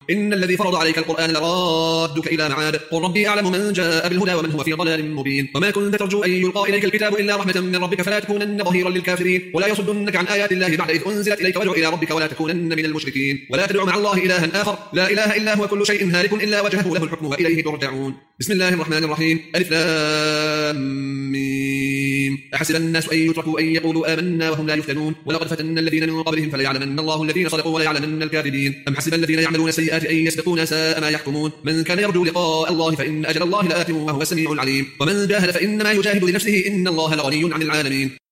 إن الذي فرض عليك القرآن لرادك إلى معاد قل ربي أعلم من جاء بالهدى ومن هو في ضلال مبين وما كنت ترجو أن يلقى إليك الكتاب إلا رحمة من ربك فلا تكونن ظهيرا للكافرين ولا يصدنك عن آيات الله بعد إذ أنزلت إليك وادع إلى ربك ولا تكونن من المشركين ولا تدع مع الله إلها آخر لا إله إلا هو كل شيء هالك إلا وجهه له الحكم وإليه ترجعون. بسم الله الرحمن الرحيم. ألف لام ميم. أحسب الناس أن يتركوا أن يقولوا آمنا وهم لا يفتنون ولقد فتنا الذين من قبلهم فليعلمن الله الذين صدقوا وليعلمن الكاذبين. أم حسب الذين يعملون السيئات أن يسبقونا ساء ما يحكمون. من كان يرجو لقاء الله فإن أجل الله لآت وهو السميع العليم ومن جاهد فإنما يجاهد لنفسه إن الله لغني عن العالمين.